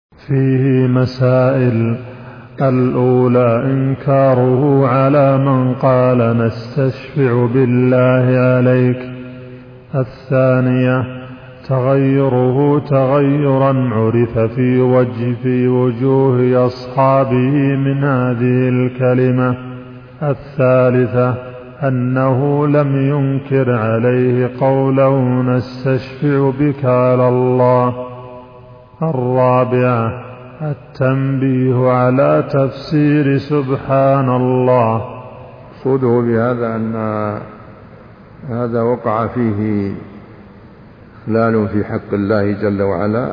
فيه مسائل. الأولى إنكاره على من قال نستشفع بالله عليك. الثانية تغيره تغيرا عرف في وجوه أصحابه من هذه الكلمة. الثالثة أنه لم ينكر عليه قوله نستشفع بك على الله. الرابعة التنبيه على تفسير سبحان الله. صوده بهذا أن هذا وقع فيه إخلال في حق الله جل وعلا،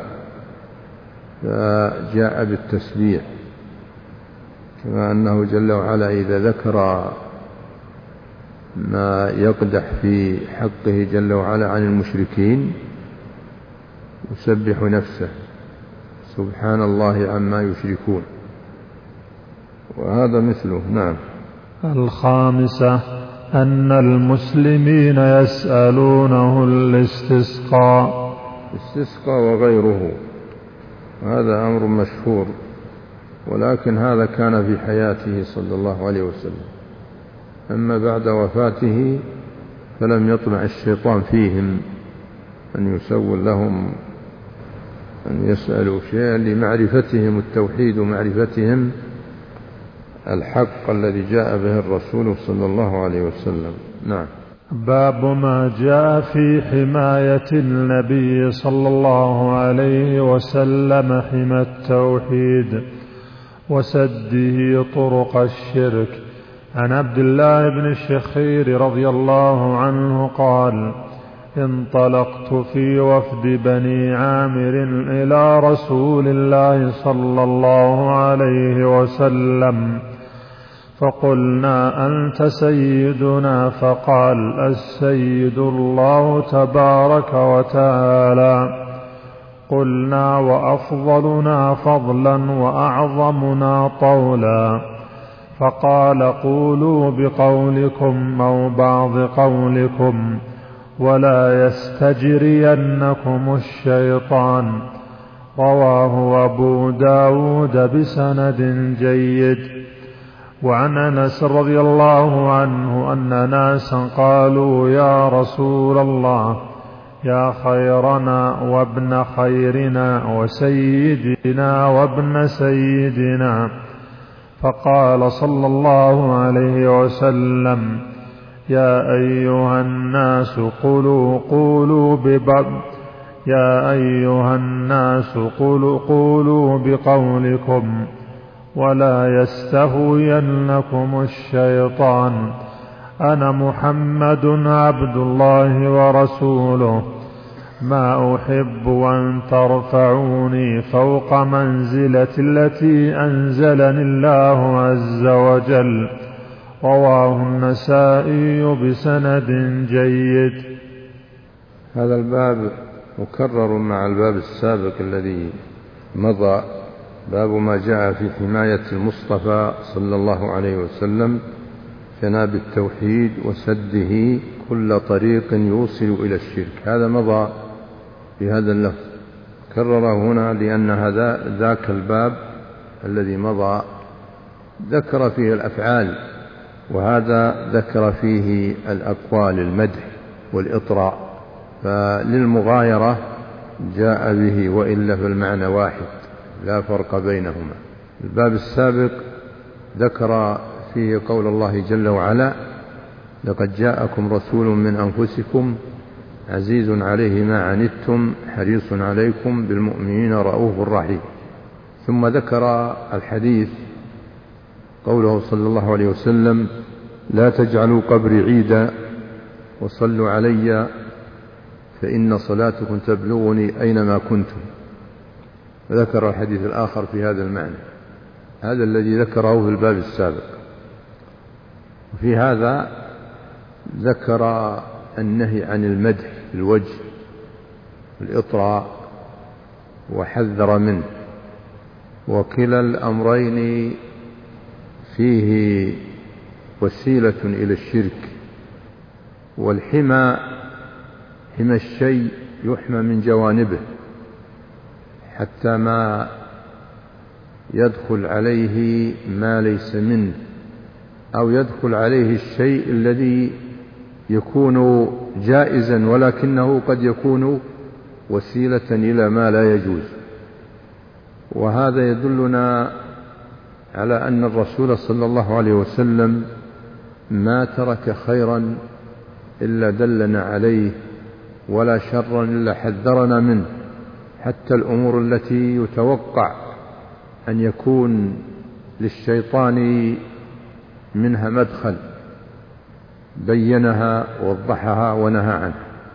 فجاء بالتسبيح، كما أنه جل وعلا إذا ذكر ما يقدح في حقه جل وعلا عن المشركين يسبح نفسه سبحان الله عما يشركون، وهذا مثله. نعم. الخامسة أن المسلمين يسألونه الاستسقاء وغيره، هذا أمر مشهور، ولكن هذا كان في حياته صلى الله عليه وسلم. أما بعد وفاته فلم يطمع الشيطان فيهم أن يسول لهم أن يسألوا شيئا لمعرفتهم التوحيد ومعرفتهم الحق الذي جاء به الرسول صلى الله عليه وسلم. نعم. باب ما جاء في حماية النبي صلى الله عليه وسلم حمى التوحيد وسده طرق الشرك. عن عبد الله بن الشخير رضي الله عنه قال: انطلقت في وفد بني عامر إلى رسول الله صلى الله عليه وسلم، فقلنا أنت سيدنا؟ فقال: السيد الله تبارك وتعالى. قلنا: وأفضلنا فضلا وأعظمنا طولا؟ فقال: قولوا بقولكم أو بعض قولكم، ولا يستجرينكم الشيطان. رواه أبو داود بسند جيد. وعن أنس رضي الله عنه أن ناسا قالوا: يا رسول الله، يا خيرنا وابن خيرنا وسيدنا وابن سيدنا. فقال صلى الله عليه وسلم: يا أيها الناس قولوا بقولكم، ولا يستهوينكم الشيطان. أنا محمد عبد الله ورسوله، ما أحب أن ترفعوني فوق منزلة التي أنزلني الله عز وجل. رواه النسائي بسند جيد. هذا الباب مكرر مع الباب السابق الذي مضى، باب ما جاء في حماية المصطفى صلى الله عليه وسلم، جناب التوحيد وسده كل طريق يوصل إلى الشرك. هذا مضى بهذا اللفظ، كرره هنا لأن هذا ذاك الباب الذي مضى ذكر فيه الأفعال، وهذا ذكر فيه الأقوال، المدح والإطراء، فللمغايرة جاء به، وإلا فالمعنى واحد لا فرق بينهما. الباب السابق ذكر فيه قول الله جل وعلا: لقد جاءكم رسول من أنفسكم عزيز عليه ما عنتم حريص عليكم بالمؤمنين رؤوف رحيم. ثم ذكر الحديث قوله صلى الله عليه وسلم: لا تجعلوا قبري عيدا وصلوا علي فإن صلاتكم تبلغني أينما كنتم. ذكر الحديث الآخر في هذا المعنى، هذا الذي ذكره في الباب السابق. وفي هذا ذكر النهي عن المدح في الوجه والإطراء وحذر منه، وكلا الأمرين فيه وسيلة إلى الشرك. والحمى حمى الشيء يحمى من جوانبه حتى ما يدخل عليه ما ليس منه، أو يدخل عليه الشيء الذي يكون جائزا ولكنه قد يكون وسيلة إلى ما لا يجوز. وهذا يدلنا على أن الرسول صلى الله عليه وسلم ما ترك خيرا إلا دلنا عليه، ولا شرا إلا حذرنا منه، حتى الأمور التي يتوقع أن يكون للشيطان منها مدخل بينها ووضحها ونهى عنه.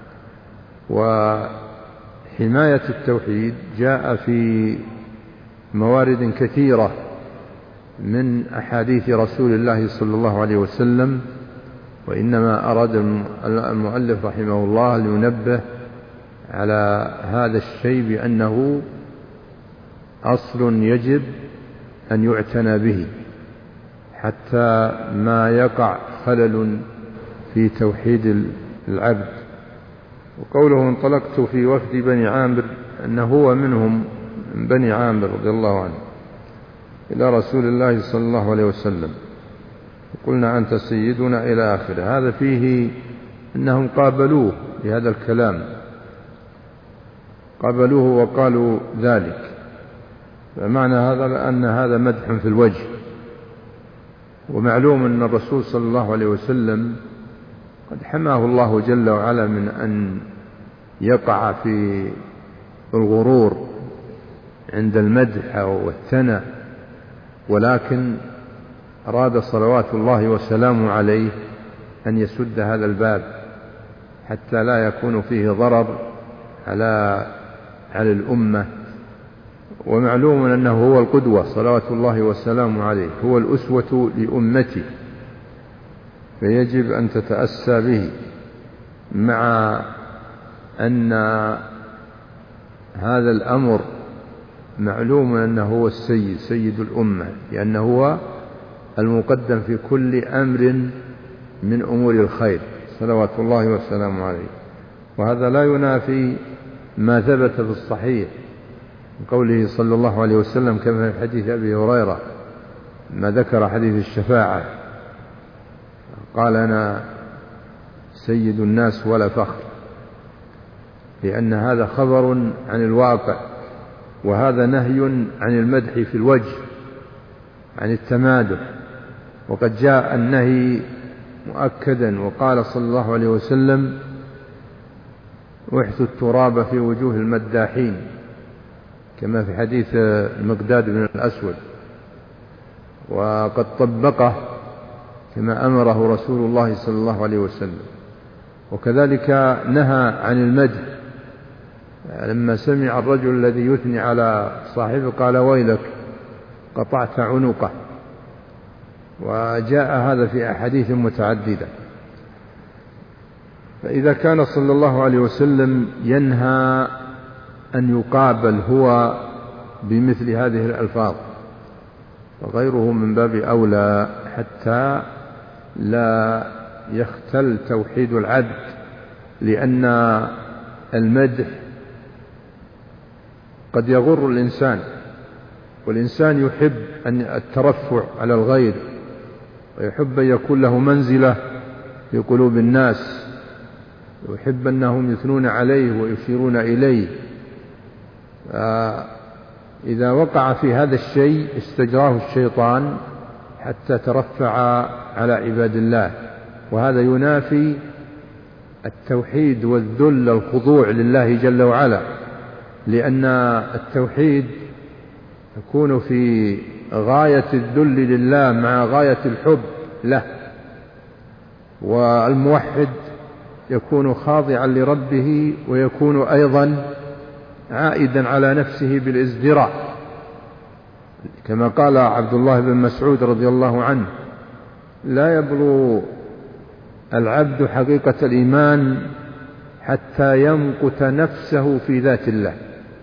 وحماية التوحيد جاء في موارد كثيرة من أحاديث رسول الله صلى الله عليه وسلم، وإنما أراد المؤلف رحمه الله لينبه على هذا الشيء بأنه أصل يجب أن يعتنى به حتى ما يقع خلل في توحيد العبد. وقوله انطلقت في وفد بني عامر، أنه هو منهم من بني عامر رضي الله عنه إلى رسول الله صلى الله عليه وسلم، قلنا أنت سيدنا إلى آخره. هذا فيه أنهم قابلوه بهذا الكلام، قابلوه وقالوا ذلك، فمعنى هذا أن هذا مدح في الوجه. ومعلوم أن الرسول صلى الله عليه وسلم قد حماه الله جل وعلا من أن يقع في الغرور عند المدح والثناء، ولكن أراد صلوات الله وسلامه عليه أن يسد هذا الباب حتى لا يكون فيه ضرر على الأمة. ومعلوم أنه هو القدوة صلوات الله وسلامه عليه، هو الأسوة لأمتي، فيجب أن تتأسى به، مع أن هذا الأمر معلوم أنه هو السيد، سيد الأمة، لأنه هو المقدم في كل أمر من أمور الخير صلوات الله وسلامه عليه. وهذا لا ينافي ما ثبت في الصحيح من قوله صلى الله عليه وسلم كما في حديث أبي هريرة ما ذكر حديث الشفاعة، قال أنا سيد الناس ولا فخر، لأن هذا خبر عن الواقع، وهذا نهي عن المدح في الوجه، عن التمادح. وقد جاء النهي مؤكدا، وقال صلى الله عليه وسلم احثوا التراب في وجوه المداحين، كما في حديث المقداد بن الأسود، وقد طبقه كما أمره رسول الله صلى الله عليه وسلم. وكذلك نهى عن المدح لما سمع الرجل الذي يثني على صاحبه قال ويلك قطعت عنقه. وجاء هذا في أحاديث متعددة. فإذا كان صلى الله عليه وسلم ينهى أن يقابل هو بمثل هذه الألفاظ، وغيره من باب أولى، حتى لا يختل توحيد العبد، لأن المدح قد يغر الإنسان، والإنسان يحب أن الترفع على الغير، ويحب أن يكون له منزلة في قلوب الناس، ويحب أنهم يثنون عليه ويشيرون إليه. إذا وقع في هذا الشيء استجراه الشيطان حتى ترفع على عباد الله، وهذا ينافي التوحيد والذل الخضوع لله جل وعلا، لأن التوحيد يكون في غاية الذل لله مع غاية الحب له، والموحد يكون خاضعا لربه، ويكون أيضا عائدا على نفسه بالازدراء، كما قال عبد الله بن مسعود رضي الله عنه لا يبلغ العبد حقيقة الإيمان حتى يمقت نفسه في ذات الله.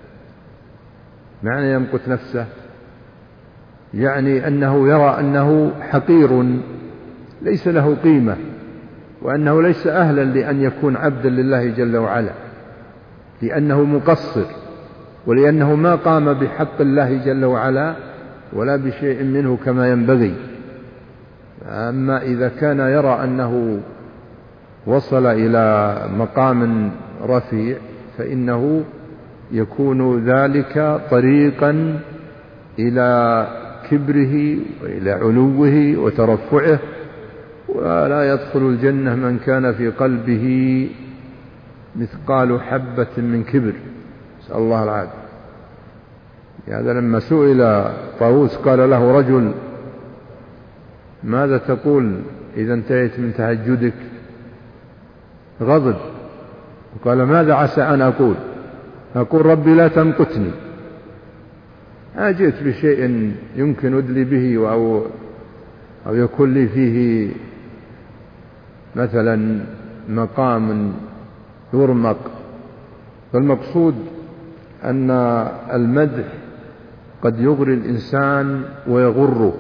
معنى يمقت نفسه يعني أنه يرى أنه حقير ليس له قيمة، وأنه ليس أهلا لأن يكون عبدا لله جل وعلا، لأنه مقصر، ولأنه ما قام بحق الله جل وعلا ولا بشيء منه كما ينبغي. أما إذا كان يرى أنه وصل إلى مقام رفيع فإنه يكون ذلك طريقا إلى كبره وإلى علوه وترفعه، ولا يدخل الجنة من كان في قلبه مثقال حبة من كبر، نسأل الله العافية. هذا لما سئل طاووس قال له رجل: ماذا تقول إذا انتهيت من تهجدك؟ غضب وقال: ماذا عسى أن أقول ربي لا تمقتني. جئت بشيء يمكن أدلي به أو يكون لي فيه مثلا مقام يرمق. فالمقصود أن المدح قد يغري الإنسان ويغره،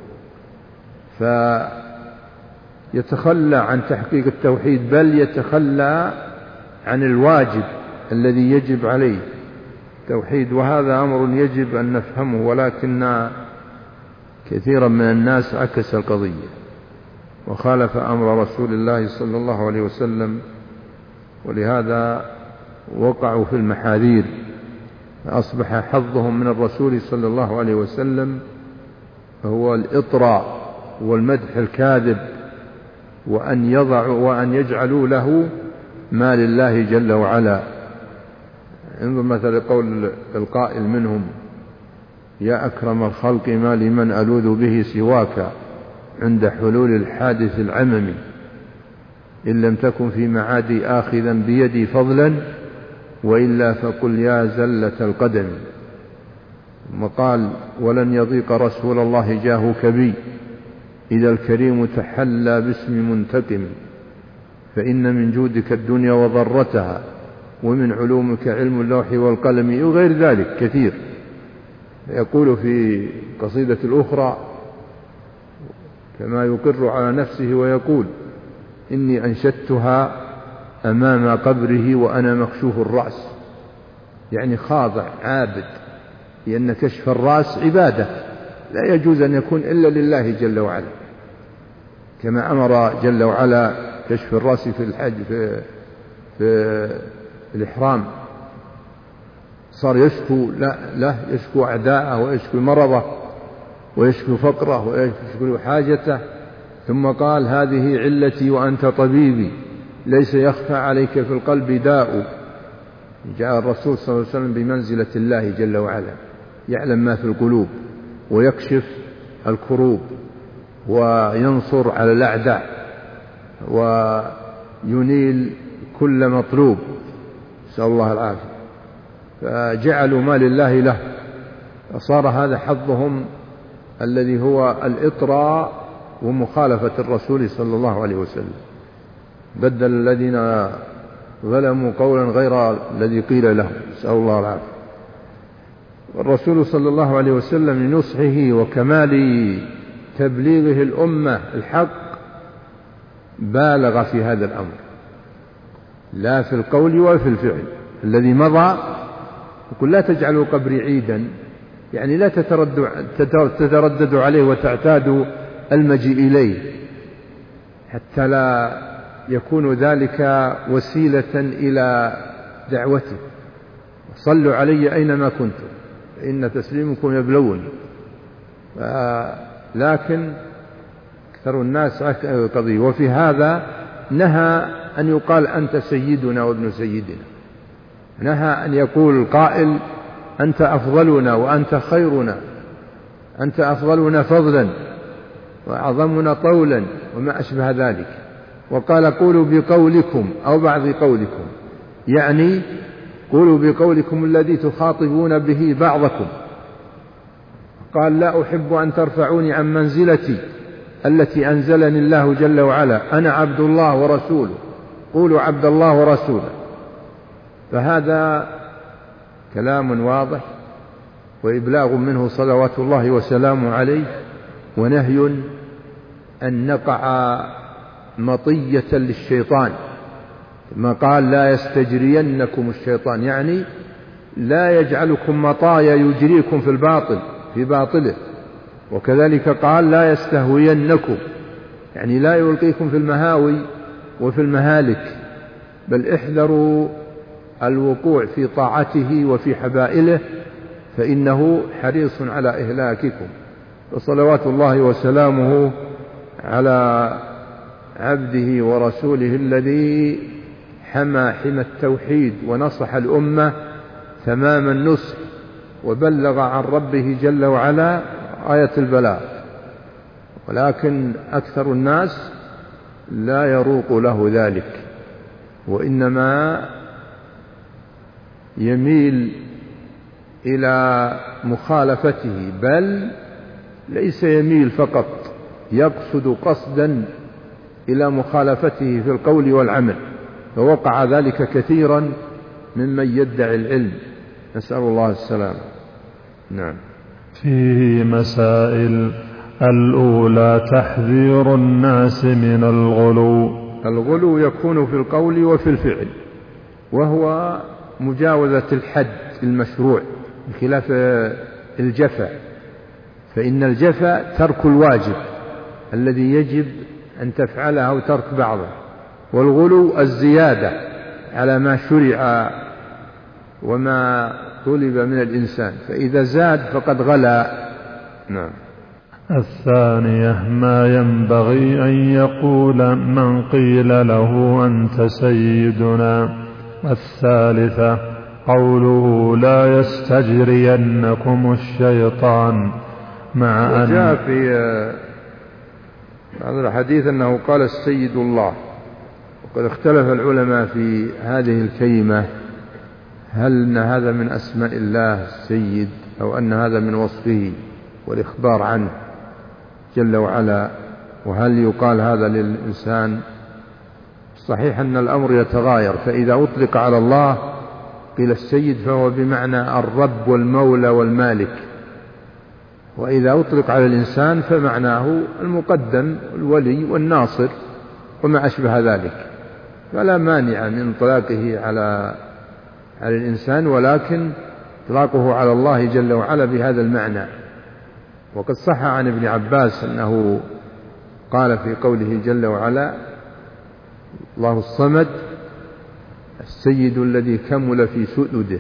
فيتخلى عن تحقيق التوحيد، بل يتخلى عن الواجب الذي يجب عليه التوحيد. وهذا أمر يجب أن نفهمه، ولكن كثيرا من الناس عكس القضية وخالف أمر رسول الله صلى الله عليه وسلم، ولهذا وقعوا في المحاذير، فأصبح حظهم من الرسول صلى الله عليه وسلم هو الإطراء والمدح الكاذب، وأن يجعلوا له ما لله جل وعلا. انظر مثل قول القائل منهم: يا أكرم الخلق ما لمن ألوذ به سواك عند حلول الحادث العممي، إن لم تكن في معادي آخذا بيدي فضلا، وإلا فقل يا زلة القدم. ثم قال: ولن يضيق رسول الله جاهك بي إذا الكريم تحلى باسم منتقم، فإن من جودك الدنيا وضرتها، ومن علومك علم اللوح والقلم، وغير ذلك كثير. يقول في قصيدة الأخرى كما يقر على نفسه ويقول: إني أنشدتها أمام قبره وأنا مكشوف الرأس، يعني خاضع عابد، لأن كشف الرأس عبادة لا يجوز أن يكون إلا لله جل وعلا، كما أمر جل وعلا كشف الرأس في الحج في الإحرام. صار يشكو له يشكو أعداءه ويشكو مرضه ويشكو فقره ويشكو حاجته، ثم قال: هذه علتي وأنت طبيبي، ليس يخفى عليك في القلب داء. جاء الرسول صلى الله عليه وسلم بمنزلة الله جل وعلا، يعلم ما في القلوب ويكشف الكروب وينصر على الأعداء وينيل كل مطلوب، نسأل الله العافية. فجعلوا ما لله له، فصار هذا حظهم الذي هو الإطراء ومخالفة الرسول صلى الله عليه وسلم. بدل الذين ظلموا قولا غير الذي قيل لهم، نسأل الله العافية. والرسول صلى الله عليه وسلم لنصحه وكمال تبليغه الأمة الحق بالغ في هذا الأمر، لا في القول ولا في الفعل. الذي مضى يقول: لا تجعلوا قبري عيدا، يعني لا تترددوا عليه وتعتادوا المجيء إليه، حتى لا يكون ذلك وسيلة إلى دعوته. صلوا علي أينما كنتم فإن تسليمكم يبلوني. لكن أكثر الناس قضية. وفي هذا نهى أن يقال أنت سيدنا وابن سيدنا، نهى أن يقول القائل أنت أفضلنا وأنت خيرنا، أنت أفضلنا فضلا وأعظمنا طولا وما أشبه ذلك. وقال: قولوا بقولكم أو بعض قولكم، يعني قولوا بقولكم الذي تخاطبون به بعضكم. قال: لا أحب أن ترفعوني عن منزلتي التي أنزلني الله جل وعلا، أنا عبد الله ورسوله، قولوا عبد الله ورسوله. فهذا كلام واضح وإبلاغ منه صلوات الله وسلامه عليه، ونهي أن نقع مطية للشيطان، ما قال: لا يستجرينكم الشيطان، يعني لا يجعلكم مطايا يجريكم في الباطل في باطله، وكذلك قال لا يستهوينكم، يعني لا يلقيكم في المهاوي وفي المهالك، بل احذروا الوقوع في طاعته وفي حبائله فإنه حريص على إهلاككم. وصلوات الله وسلامه على عبده ورسوله الذي حمى التوحيد ونصح الأمة تمام النصح، وبلغ عن ربه جل وعلا آية البلاغ، ولكن أكثر الناس لا يروق له ذلك، وإنما يميل إلى مخالفته، بل ليس يميل فقط، يقصد قصدا إلى مخالفته في القول والعمل، فوقع ذلك كثيرا ممن يدعي العلم، نسأل الله السلامة. نعم. فيه مسائل. الأولى تحذير الناس من الغلو. الغلو يكون في القول وفي الفعل، وهو مجاوزة الحد المشروع بخلاف الجفا، فإن الجفا ترك الواجب الذي يجب أن تفعله أو ترك بعضه، والغلو الزيادة على ما شرع وما طلب من الإنسان، فإذا زاد فقد غلا. نعم. الثانية ما ينبغي أن يقول من قيل له أنت سيدنا. الثالثة قوله لا يستجرينكم الشيطان، مع أن وجاء في هذا الحديث أنه قال السيد الله، وقد اختلف العلماء في هذه الكلمة، هل أن هذا من أسماء الله السيد أو أن هذا من وصفه والإخبار عنه جل وعلا، وهل يقال هذا للإنسان؟ صحيح أن الأمر يتغاير، فإذا أطلق على الله قيل السيد فهو بمعنى الرب والمولى والمالك، وإذا أطلق على الإنسان فمعناه المقدم الولي والناصر وما أشبه ذلك، فلا مانع من إطلاقه على الإنسان، ولكن إطلاقه على الله جل وعلا بهذا المعنى. وقد صح عن ابن عباس أنه قال في قوله جل وعلا الله الصمد السيد الذي كمل في سؤدده،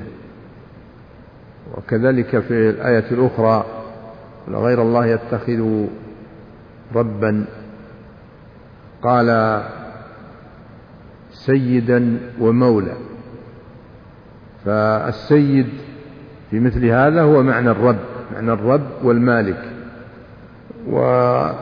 وكذلك في الآية الأخرى غير الله يتخذ ربا، قال سيدا ومولى، فالسيد في مثل هذا هو معنى الرب، معنى الرب والمالك. وقد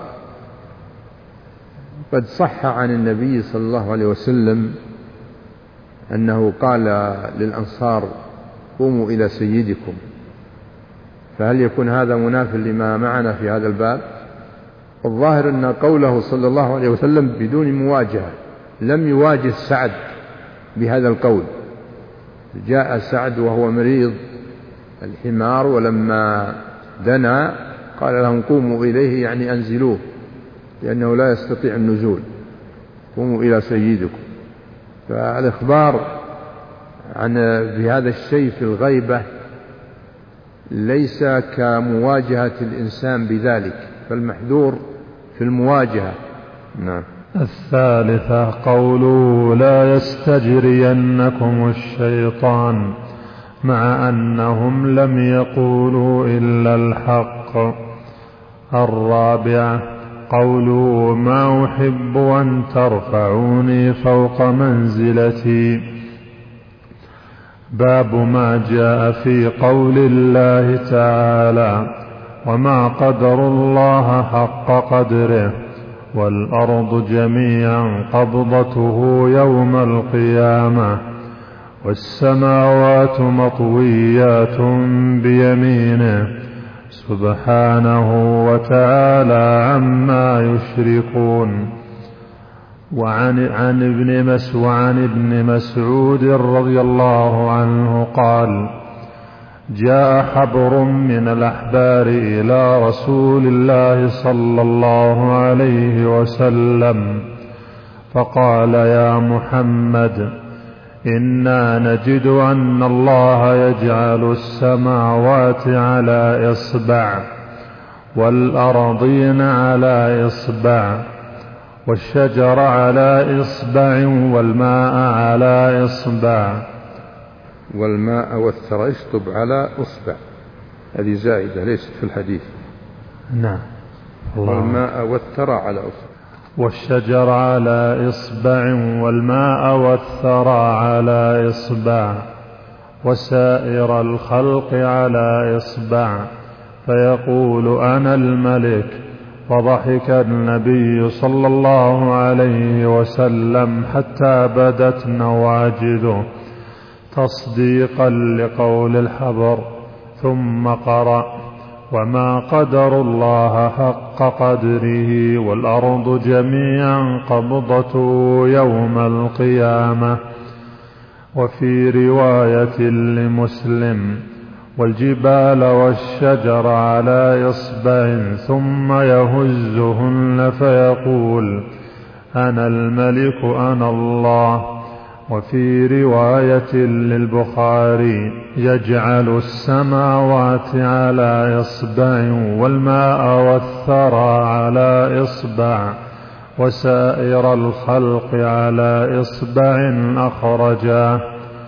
صح عن النبي صلى الله عليه وسلم أنه قال للأنصار قوموا إلى سيدكم، فهل يكون هذا مناف لما معنا في هذا الباب؟ الظاهر أن قوله صلى الله عليه وسلم بدون مواجهة، لم يواجه سعد بهذا القول. جاء سعد وهو مريض الحمار، ولما دنا قال لهم قوموا إليه، يعني أنزلوه لأنه لا يستطيع النزول، قوموا إلى سيدكم. فالإخبار عن بهذا الشيء في الغيبة ليس كمواجهة الإنسان بذلك، فالمحذور في المواجهة. نعم. الثالثة قوله لا يستجرينكم الشيطان، مع أنهم لم يقولوا إلا الحق. الرابعة قوله ما أحب أن ترفعوني فوق منزلتي. باب ما جاء في قول الله تعالى وما قدر الله حق قدره والأرض جميعا قبضته يوم القيامة والسماوات مطويات بيمينه سبحانه وتعالى عما يشركون. وعن ابن مسعود رضي الله عنه قال جاء حبر من الأحبار إلى رسول الله صلى الله عليه وسلم فقال يا محمد إنا نجد أن الله يجعل السماوات على إصبع والأرضين على إصبع، والشجر على إصبع، والماء على إصبع. والماء والثرى اشطب على إصبع، هذه زائدة ليست في الحديث. نعم. والماء والثرى على إصبع. والشجر على إصبع، والماء والثرى على إصبع، وسائر الخلق على إصبع، فيقول أنا الملك. فضحك النبي صلى الله عليه وسلم حتى بدت نواجذه تصديقا لقول الحبر، ثم قرأ: وما قدر الله حق قدره، والأرض جميعا قبضته يوم القيامة. وفي رواية لمسلم: والجبال والشجر على إصبع، ثم يهزهن فيقول: أنا الملك أنا الله. وفي رواية للبخاري: يجعل السماوات على إصبع، والماء والثرى على إصبع، وسائر الخلق على إصبع أخرجاه.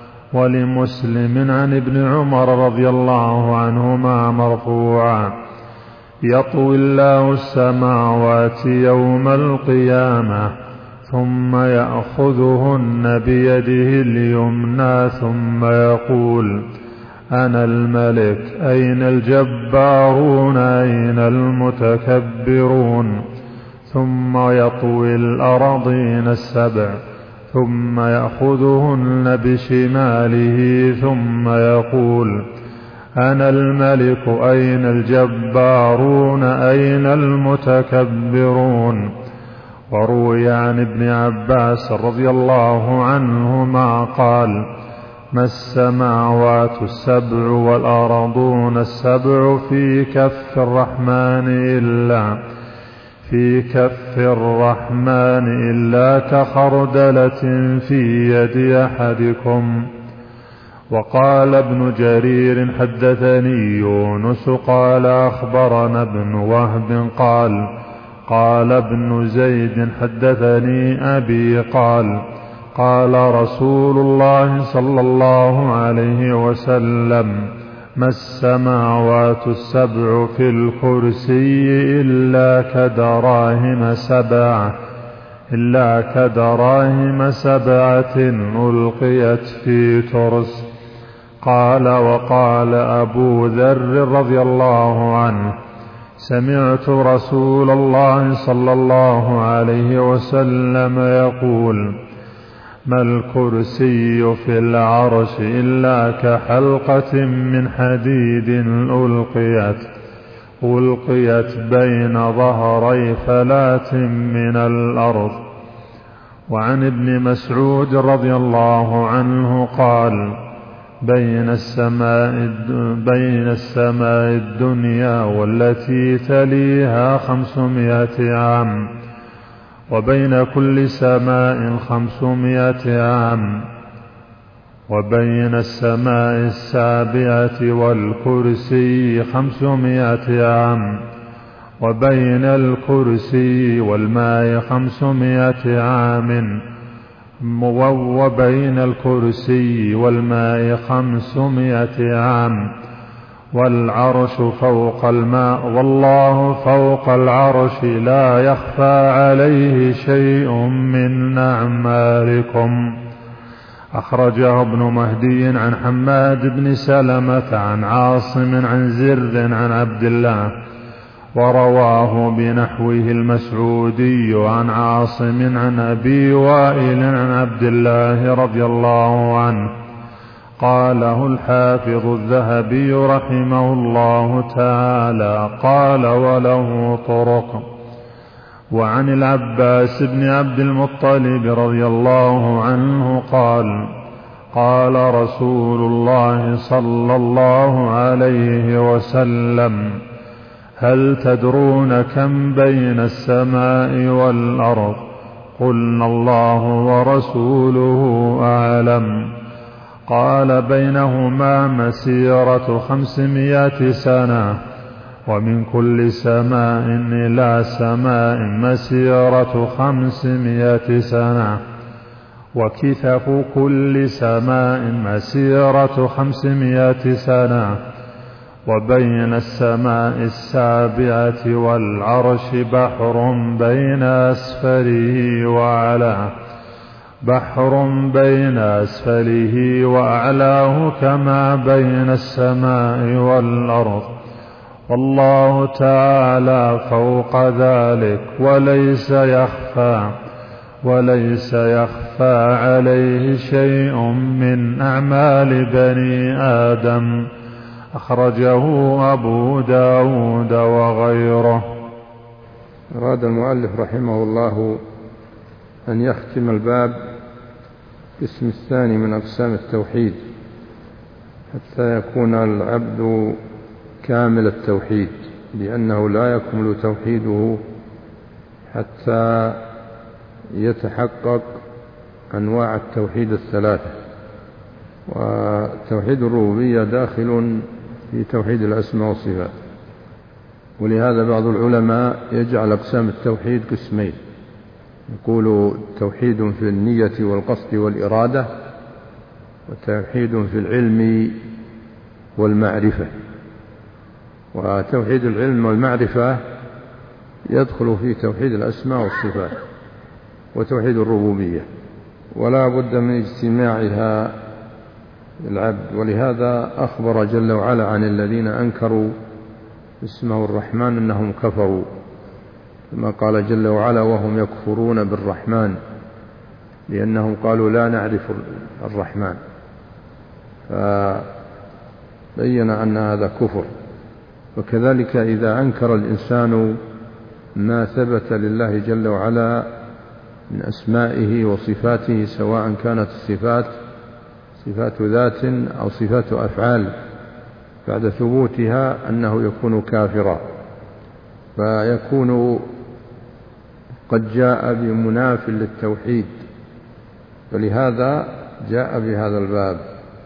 ولمسلم عن ابن عمر رضي الله عنهما مرفوعا: يطوي الله السماوات يوم القيامة، ثم يأخذهن بيده اليمنى، ثم يقول: أنا الملك، أين الجبارون، أين المتكبرون. ثم يطوي الأراضين السبع، ثم يأخذهن بشماله، ثم يقول: أنا الملك، أين الجبارون، أين المتكبرون. وروي عن ابن عباس رضي الله عنهما قال: ما السماوات السبع والأرضون السبع في كف الرحمن إلا كخردلة في يد أحدكم. وقال ابن جرير: حدثني يونس قال أخبرنا ابن وهب قال ابن زيد: حدثني أبي قال رسول الله صلى الله عليه وسلم: ما السماوات السبع في الكرسي إلا كدراهم سبعة ألقيت في ترس. قال: وقال أبو ذر رضي الله عنه: سمعت رسول الله صلى الله عليه وسلم يقول: ما الكرسي في العرش إلا كحلقة من حديد ألقيت بين ظهري فلاة من الأرض. وعن ابن مسعود رضي الله عنه قال: بين السماء الدنيا والتي تليها 500 عام، وبين كل سماء 500 عام، وبين السماء السابعة والكرسي 500 عام، وبين الكرسي والماء 500 عام، وبين الكرسي والماء 500 عام، والعرش فوق الماء، والله فوق العرش لا يخفى عليه شيء من أعمالكم. أخرجه ابن مهدي عن حماد بن سلمة عن عاصم عن زر عن عبد الله، ورواه بنحوه المسعودي عن عاصم عن أبي وائل عن عبد الله رضي الله عنه. قاله الحافظ الذهبي رحمه الله تعالى. قال: وله طرق. وعن العباس بن عبد المطلب رضي الله عنه قال: قال رسول الله صلى الله عليه وسلم: هل تدرون كم بين السماء والأرض؟ قلنا: الله ورسوله أعلم. قال: بينهما مسيرة 500 سنة. ومن كل سماء إلى سماء مسيرة 500 سنة، وكثف كل سماء مسيرة 500 سنة، وبين السماء السابعة والعرش بحر بين أسفله وأعلاه، بحر بين أسفله وأعلاه كما بين السماء والأرض، والله تعالى فوق ذلك وليس يخفى عليه شيء من أعمال بني آدم. أخرجه أبو داود وغيره. أراد المؤلف رحمه الله أن يختم الباب باسم الثاني من أقسام التوحيد، حتى يكون العبد كامل التوحيد، لأنه لا يكمل توحيده حتى يتحقق أنواع التوحيد الثلاثة. وتوحيد الربوبية داخل في توحيد الأسماء والصفات، ولهذا بعض العلماء يجعل أقسام التوحيد قسمين، يقول توحيد في النية والقصد والإرادة، وتوحيد في العلم والمعرفة. وتوحيد العلم والمعرفة يدخل في توحيد الأسماء والصفات وتوحيد الربوبية، ولا بد من اجتماعها العبد. ولهذا أخبر جل وعلا عن الذين أنكروا اسمه الرحمن أنهم كفروا، كما قال جل وعلا وهم يكفرون بالرحمن، لأنهم قالوا لا نعرف الرحمن، فبين أن هذا كفر. وكذلك إذا أنكر الإنسان ما ثبت لله جل وعلا من أسمائه وصفاته، سواء كانت الصفات صفات ذات أو صفات أفعال، بعد ثبوتها أنه يكون كافرا، فيكون قد جاء بمناف للتوحيد. فلهذا جاء بهذا الباب.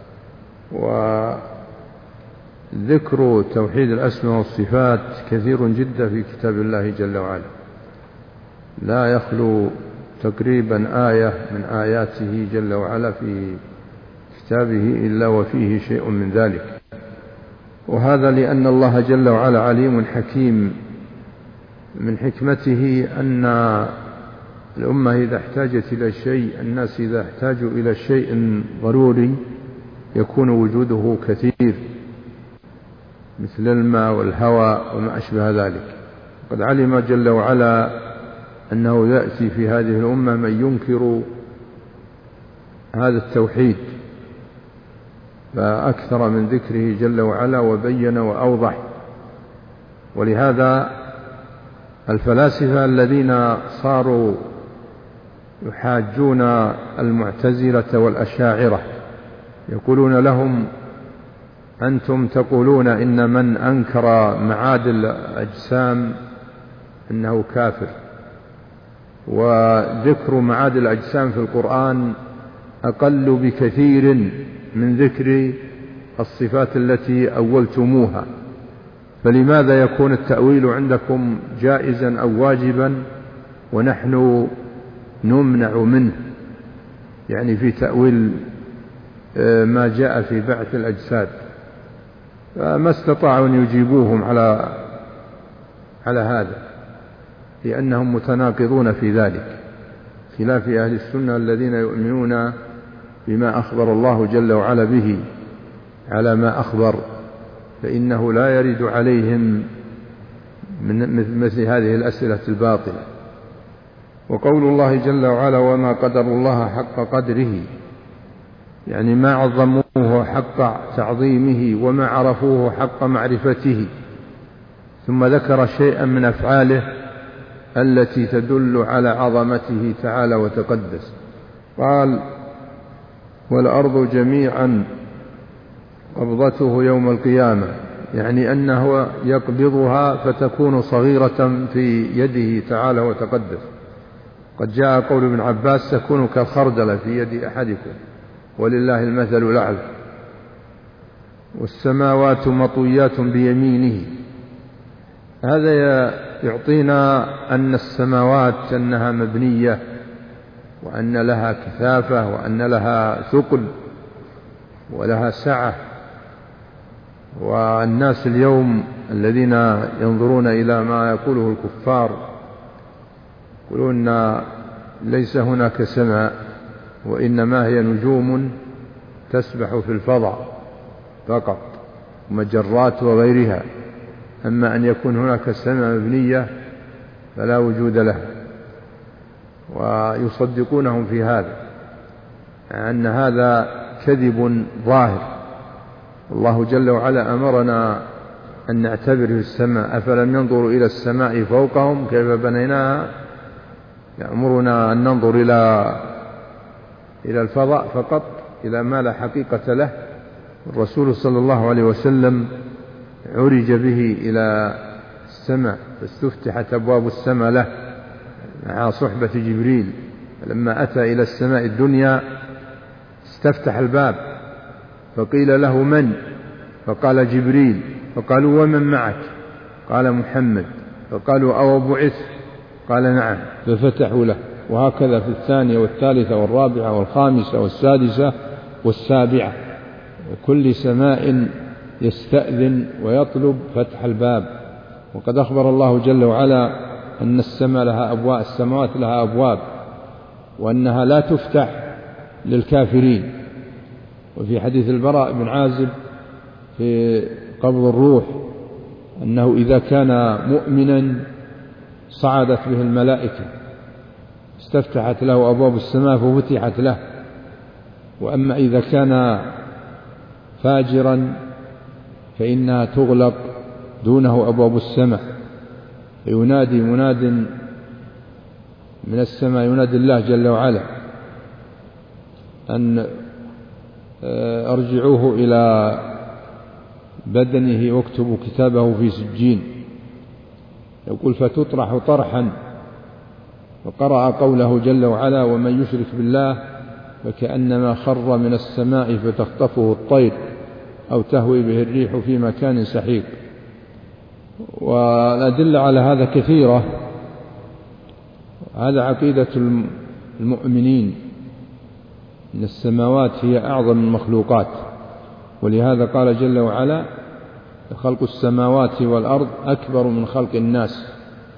وذكر توحيد الأسماء والصفات كثير جدا في كتاب الله جل وعلا، لا يخلو تقريبا آية من آياته جل وعلا في كتابه إلا وفيه شيء من ذلك. وهذا لأن الله جل وعلا عليم حكيم، من حكمته أن الأمة إذا احتاجت إلى شيء، الناس إذا احتاجوا إلى شيء ضروري يكون وجوده كثير، مثل الماء والهواء وما أشبه ذلك. قد علم جل وعلا أنه يأتي في هذه الأمة من ينكر هذا التوحيد، فأكثر من ذكره جل وعلا وبين وأوضح. ولهذا الفلاسفة الذين صاروا يحاجون المعتزلة والأشاعرة يقولون لهم أنتم تقولون إن من أنكر معادن الأجسام إنه كافر، وذكر معادن الأجسام في القرآن أقل بكثير من ذكر الصفات التي أولتموها، فلماذا يكون التأويل عندكم جائزا أو واجبا ونحن نمنع منه؟ يعني في تأويل ما جاء في بعث الأجساد. فما استطاعوا أن يجيبوهم على هذا، لأنهم متناقضون في ذلك، خلاف أهل السنة الذين يؤمنون بما أخبر الله جل وعلا به على ما أخبر، فإنه لا يرد عليهم من مثل هذه الأسئلة الباطلة. وقول الله جل وعلا وما قدر الله حق قدره، يعني ما عظموه حق تعظيمه وما عرفوه حق معرفته. ثم ذكر شيئا من أفعاله التي تدل على عظمته تعالى وتقدس. قال والأرض جميعا قبضته يوم القيامة، يعني أنه يقبضها فتكون صغيرة في يده تعالى وتقدس. قد جاء قول ابن عباس تكون كالخردلة في يد أحدكم ولله المثل الأعلى. والسماوات مطويات بيمينه، هذا يعطينا أن السماوات أنها مبنية، وأن لها كثافة، وأن لها ثقل ولها سعة. والناس اليوم الذين ينظرون إلى ما يقوله الكفار يقولون ليس هناك سماء، وإنما هي نجوم تسبح في الفضاء فقط، مجرات وغيرها. أما أن يكون هناك سماء مبنية فلا وجود لها. ويصدقونهم في هذا، أن هذا كذب ظاهر. الله جل وعلا أمرنا أن نعتبر في السماء، أفلم ينظروا إلى السماء فوقهم كيف بنيناها. يأمرنا أن ننظر إلى الفضاء فقط، إلى ما لا حقيقة له. الرسول صلى الله عليه وسلم عرج به إلى السماء، فاستفتحت أبواب السماء له مع صحبة جبريل. لما أتى إلى السماء الدنيا استفتح الباب، فقيل له من؟ فقال جبريل. فقالوا ومن معك؟ قال محمد. فقالوا أو بعث؟ قال نعم. ففتحوا له. وهكذا في الثانية والثالثة والرابعة والخامسة والسادسة والسابعة، وكل سماء يستأذن ويطلب فتح الباب. وقد أخبر الله جل وعلا أن السماوات لها أبواب، وأنها لا تفتح للكافرين. وفي حديث البراء بن عازب في قبض الروح أنه إذا كان مؤمنا صعدت به الملائكة، استفتحت له أبواب السماء ففتحت له. وأما إذا كان فاجرا فإنها تغلق دونه أبواب السماء. فينادي مناد من السماء، ينادي الله جل وعلا أن أرجعوه إلى بدنه واكتبوا كتابه في سجين. يقول فتطرح طرحا. وقرأ قوله جل وعلا ومن يشرك بالله فكأنما خر من السماء فتخطفه الطير أو تهوي به الريح في مكان سحيق. والأدلة على هذا كثيرة. هذا عقيدة المؤمنين أن السماوات هي أعظم المخلوقات، ولهذا قال جل وعلا خلق السماوات والأرض أكبر من خلق الناس.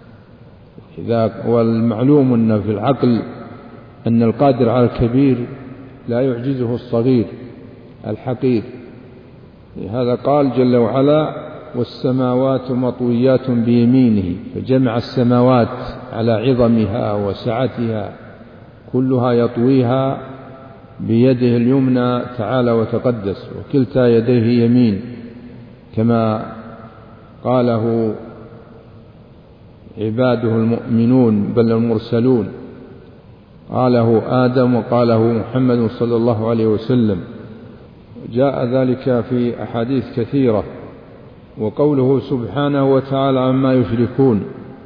والمعلوم أن في العقل أن القادر على الكبير لا يعجزه الصغير الحقير. لهذا قال جل وعلا والسماوات مطويات بيمينه، فجمع السماوات على عظمها وسعتها كلها يطويها بيده اليمنى تعالى وتقدس، وكلتا يديه يمين كما قاله عباده المؤمنون بل المرسلون. قاله آدم وقاله محمد صلى الله عليه وسلم. جاء ذلك في أحاديث كثيرة. وقوله سبحانه وتعالى عما يشركون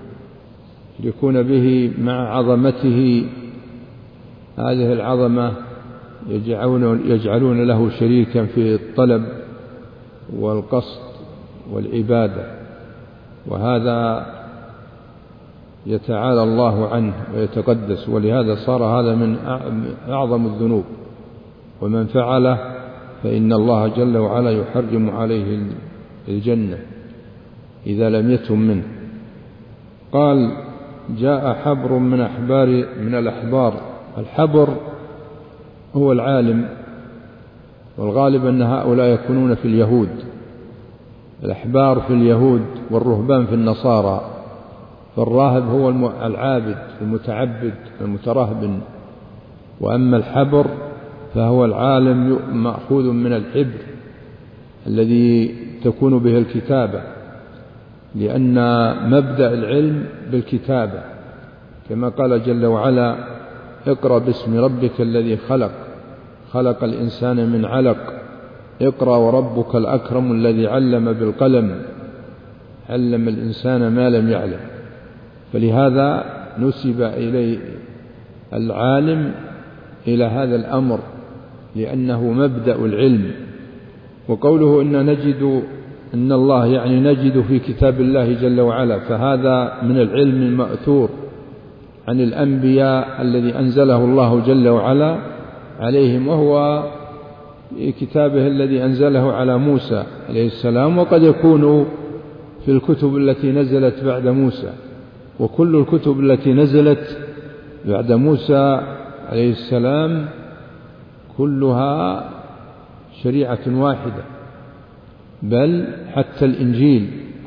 به مع عظمته، هذه العظمة يجعلون له شريكا في الطلب والقصد والعبادة، وهذا يتعالى الله عنه ويتقدس. ولهذا صار هذا من أعظم الذنوب، ومن فعله فإن الله جل وعلا يحرم عليه الجنة إذا لم يتم منه. قال جاء حبر من الأحبار. الحبر هو العالم، والغالب أن هؤلاء يكونون في اليهود. الأحبار في اليهود والرهبان في النصارى. فالراهب هو العابد المتعبد المترهبن، وأما الحبر فهو العالم مأخوذ من الحبر الذي تكون به الكتابة، لأن مبدأ العلم بالكتابة، كما قال جل وعلا اقرأ باسم ربك الذي خلق الإنسان من علق اقرأ وربك الأكرم الذي علم بالقلم علم الإنسان ما لم يعلم. فلهذا نسب إليه العالم إلى هذا الأمر، لأنه مبدأ العلم. وقوله إن نجد أن الله يعني نجد في كتاب الله جل وعلا، فهذا من العلم المأثور عن الأنبياء الذي أنزله الله جل وعلا عليهم، وهو في كتابه الذي أنزله على موسى عليه السلام، وقد يكون في الكتب التي نزلت بعد موسى. وكل الكتب التي نزلت بعد موسى عليه السلام كلها شريعة واحدة، بل حتى الإنجيل،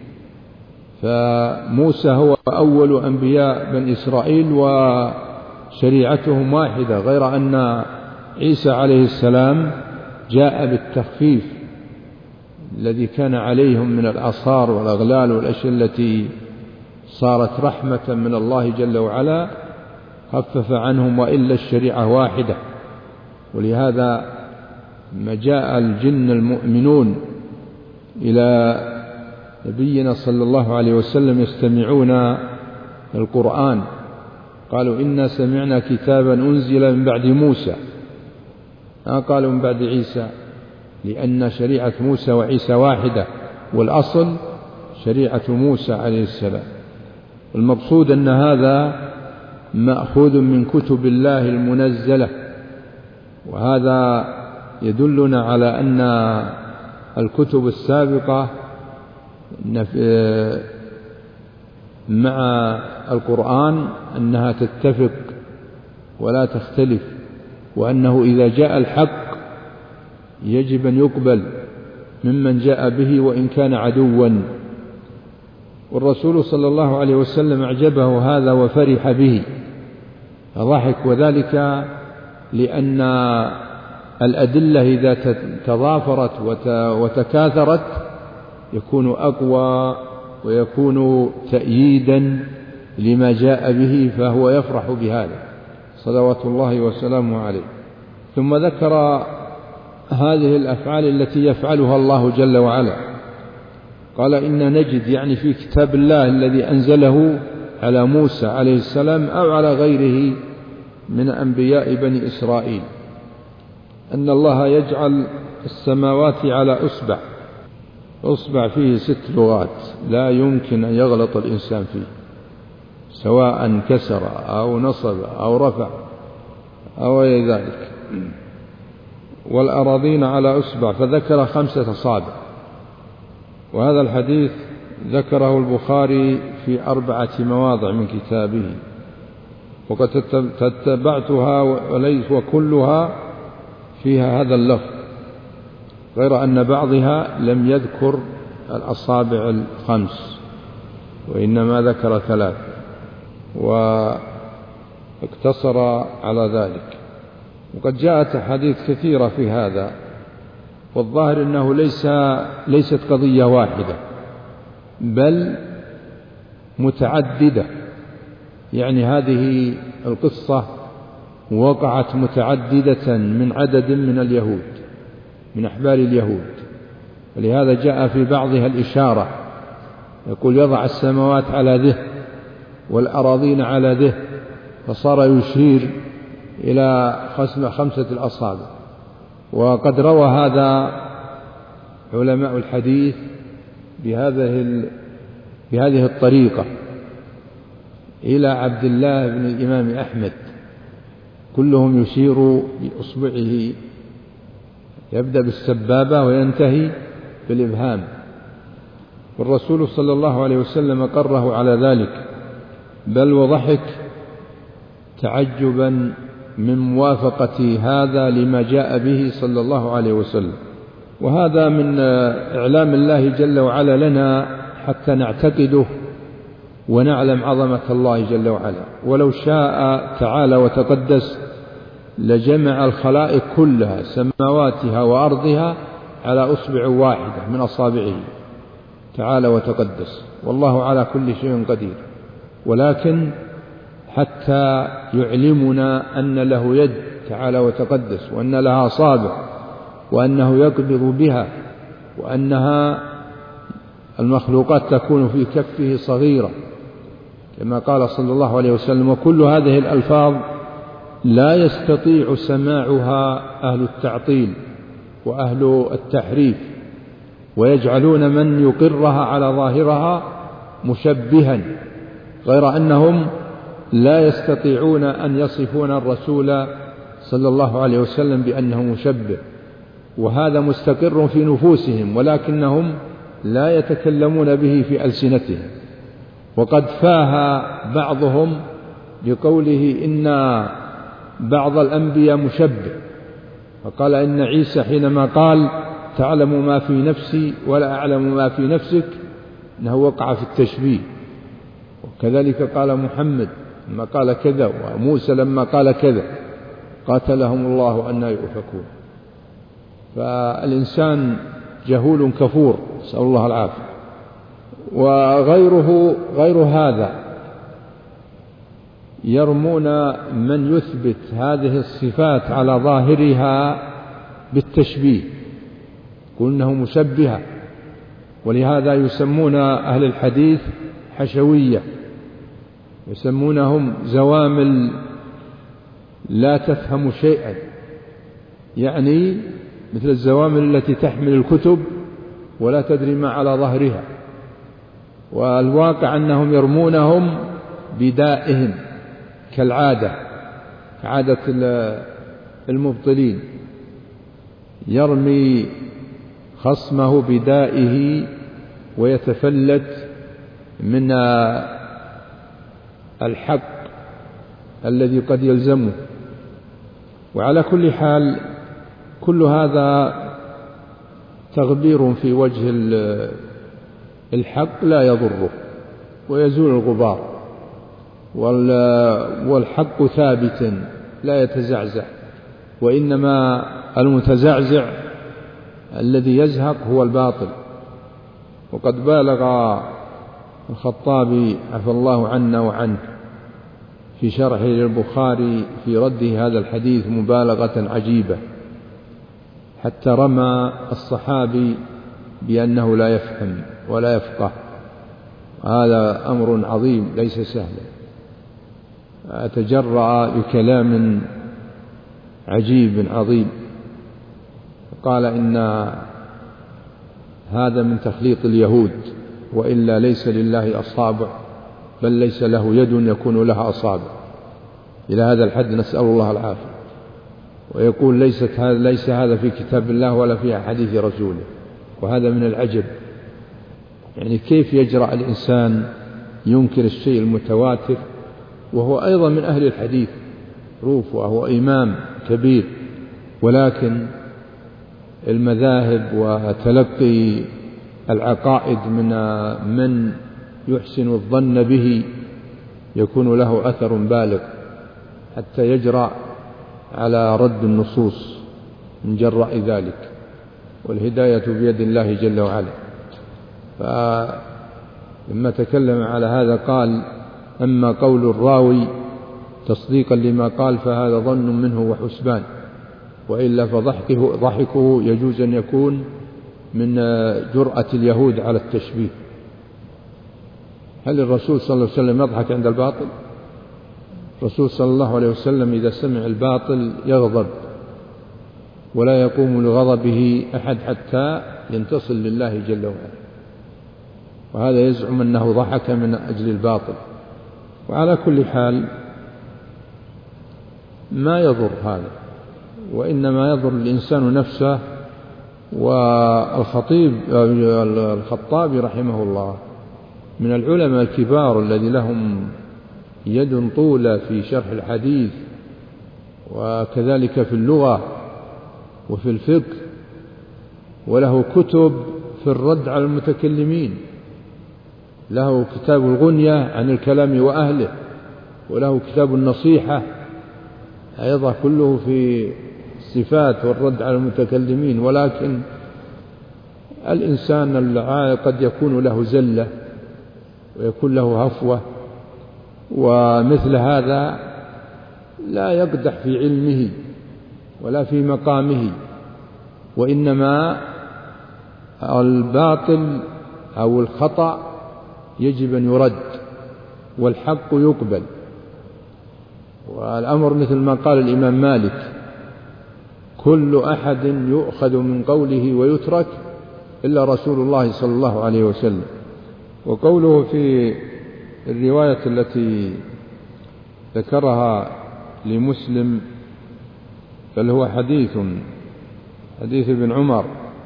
فموسى هو أول أنبياء بني إسرائيل وشريعتهم واحدة، غير أن عيسى عليه السلام جاء بالتخفيف الذي كان عليهم من الآثار والأغلال والأشياء التي صارت رحمة من الله جل وعلا، خفف عنهم، وإلا الشريعة واحدة. ولهذا ما جاء الجن المؤمنون إلى نبينا صلى الله عليه وسلم يستمعون القرآن قالوا إنا سمعنا كتابا أنزل من بعد موسى، قالوا من بعد عيسى، لأن شريعة موسى وعيسى واحدة، والأصل شريعة موسى عليه السلام. المقصود أن هذا مأخوذ من كتب الله المنزلة، وهذا يدلنا على أن الكتب السابقة مع القرآن أنها تتفق ولا تختلف، وأنه إذا جاء الحق يجب أن يقبل ممن جاء به وإن كان عدوا. والرسول صلى الله عليه وسلم أعجبه هذا وفرح به فضحك، وذلك لأن الأدلة إذا تضافرت وتكاثرت يكون أقوى ويكون تأييدا لما جاء به، فهو يفرح بهذا صلوات الله وسلامه عليه. ثم ذكر هذه الأفعال التي يفعلها الله جل وعلا، قال إن نجد يعني في كتاب الله الذي أنزله على موسى عليه السلام أو على غيره من أنبياء بني إسرائيل أن الله يجعل السماوات على أصبع فيه 6 لغات لا يمكن أن يغلط الإنسان فيه، سواء كسر أو نصب أو رفع أو غير ذلك. والأراضين على أصبع، فذكر 5 أصابع. وهذا الحديث ذكره البخاري في 4 مواضع من كتابه، وقد تتبعتها وكلها فيها هذا اللفظ، غير أن بعضها لم يذكر الأصابع 5 وإنما ذكر 3 واقتصر على ذلك. وقد جاءت أحاديث كثيرة في هذا، والظاهر أنه ليست قضية واحدة بل متعددة، يعني هذه القصة وقعت متعددة من عدد من اليهود، من أحبار اليهود، ولهذا جاء في بعضها الإشارة، يقول يضع السماوات على ذه والأراضين على ذه، فصار يشير إلى 5 الأصابع. وقد روى هذا علماء الحديث بهذه الطريقة إلى عبد الله بن الإمام أحمد، كلهم يشير بإصبعه، يبدأ بالسبابة وينتهي بالإبهام. والرسول صلى الله عليه وسلم قره على ذلك، بل وضحك تعجبا من موافقة هذا لما جاء به صلى الله عليه وسلم. وهذا من إعلام الله جل وعلا لنا حتى نعتقده ونعلم عظمة الله جل وعلا. ولو شاء تعالى وتقدس لجمع الخلائق كلها سماواتها وأرضها على أصبع واحدة من أصابعه تعالى وتقدس، والله على كل شيء قدير. ولكن حتى يعلمنا أن له يد تعالى وتقدس، وأن لها أصابع، وأنه يقبض بها، وأنها المخلوقات تكون في كفه صغيرة كما قال صلى الله عليه وسلم. وكل هذه الألفاظ لا يستطيع سماعها أهل التعطيل وأهل التحريف، ويجعلون من يقرها على ظاهرها مشبها، غير أنهم لا يستطيعون أن يصفون الرسول صلى الله عليه وسلم بأنه مشبه، وهذا مستقر في نفوسهم ولكنهم لا يتكلمون به في ألسنتهم. وقد فاه بعضهم بقوله إن بعض الأنبياء مشبه، فقال إن عيسى حينما قال تعلم ما في نفسي ولا أعلم ما في نفسك أنه وقع في التشبيه، وكذلك قال محمد لما قال كذا، وموسى لما قال كذا، قاتلهم الله أن يؤفكون. فالإنسان جهول كفور، نسأل الله العافية. وغيره غير هذا يرمون من يثبت هذه الصفات على ظاهرها بالتشبيه، كأنه مشبهة، ولهذا يسمون أهل الحديث حشوية، يسمونهم زوامل لا تفهم شيئا، يعني مثل الزوامل التي تحمل الكتب ولا تدري ما على ظهرها. والواقع أنهم يرمونهم بدائهم كالعادة، كعادة المبطلين، يرمي خصمه بدائه ويتفلت من الحق الذي قد يلزمه. وعلى كل حال كل هذا تغبير في وجه الحق لا يضره ويزول الغبار، والحق ثابت لا يتزعزع، وإنما المتزعزع الذي يزهق هو الباطل. وقد بالغ الخطابي عفى الله عنا وعنه في شرحه للبخاري في رده هذا الحديث مبالغة عجيبة، حتى رمى الصحابي بأنه لا يفهم ولا يفقه. هذا أمر عظيم ليس سهلا، أتجرأ بكلام عجيب عظيم، قال إن هذا من تخليط اليهود، وإلا ليس لله أصابع، بل ليس له يد يكون لها أصابع، إلى هذا الحد نسأل الله العافية. ويقول ليس هذا في كتاب الله ولا في حديث رسوله، وهذا من العجب. يعني كيف يجرأ الإنسان ينكر الشيء المتواتر وهو أيضا من أهل الحديث روف وهو إمام كبير، ولكن المذاهب وتلقي العقائد من يحسن الظن به يكون له أثر بالغ، حتى يجرأ على رد النصوص من جراء ذلك، والهداية بيد الله جل وعلا. فلما تكلم على هذا قال: أما قول الراوي تصديقا لما قال فهذا ظن منه وحسبان، وإلا فضحكه يجوز أن يكون من جرأة اليهود على التشبيه. هل الرسول صلى الله عليه وسلم يضحك عند الباطل؟ الرسول صلى الله عليه وسلم إذا سمع الباطل يغضب، ولا يقوم لغضبه أحد حتى ينتصر لله جل وعلا، وهذا يزعم أنه ضحك من أجل الباطل. وعلى كل حال ما يضر هذا، وإنما يضر الإنسان نفسه. والخطابي رحمه الله من العلماء الكبار الذي لهم يد طولة في شرح الحديث، وكذلك في اللغة وفي الفقه، وله كتب في الرد على المتكلمين، له كتاب الغنية عن الكلام وأهله، وله كتاب النصيحة أيضا كله في الصفات والرد على المتكلمين. ولكن الإنسان العاقل قد يكون له زلة ويكون له هفوة، ومثل هذا لا يقدح في علمه ولا في مقامه، وإنما الباطل أو الخطأ يجب أن يرد والحق يقبل. والأمر مثل ما قال الإمام مالك: كل أحد يؤخذ من قوله ويترك إلا رسول الله صلى الله عليه وسلم. وقوله في الرواية التي ذكرها لمسلم بل هو حديث ابن عمر: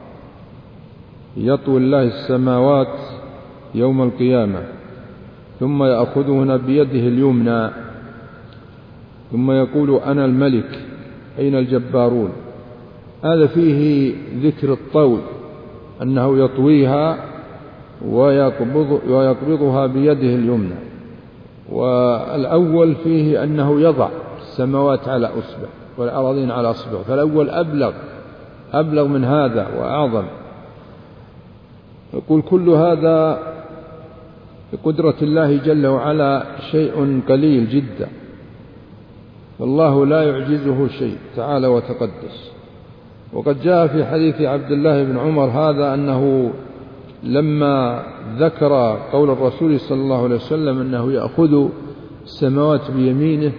يطوي الله السماوات يوم القيامة ثم يأخذهن بيده اليمنى ثم يقول أنا الملك أين الجبارون. هذا فيه ذكر الطول، أنه يطويها ويقبضها بيده اليمنى. والأول فيه أنه يضع السماوات على أصبع والأراضين على أصبع، فالأول أبلغ من هذا وأعظم. يقول كل هذا بقدرة الله جل وعلا شيء قليل جدا، والله لا يعجزه شيء تعالى وتقدس. وقد جاء في حديث عبد الله بن عمر هذا أنه لما ذكر قول الرسول صلى الله عليه وسلم أنه يأخذ السماوات بيمينه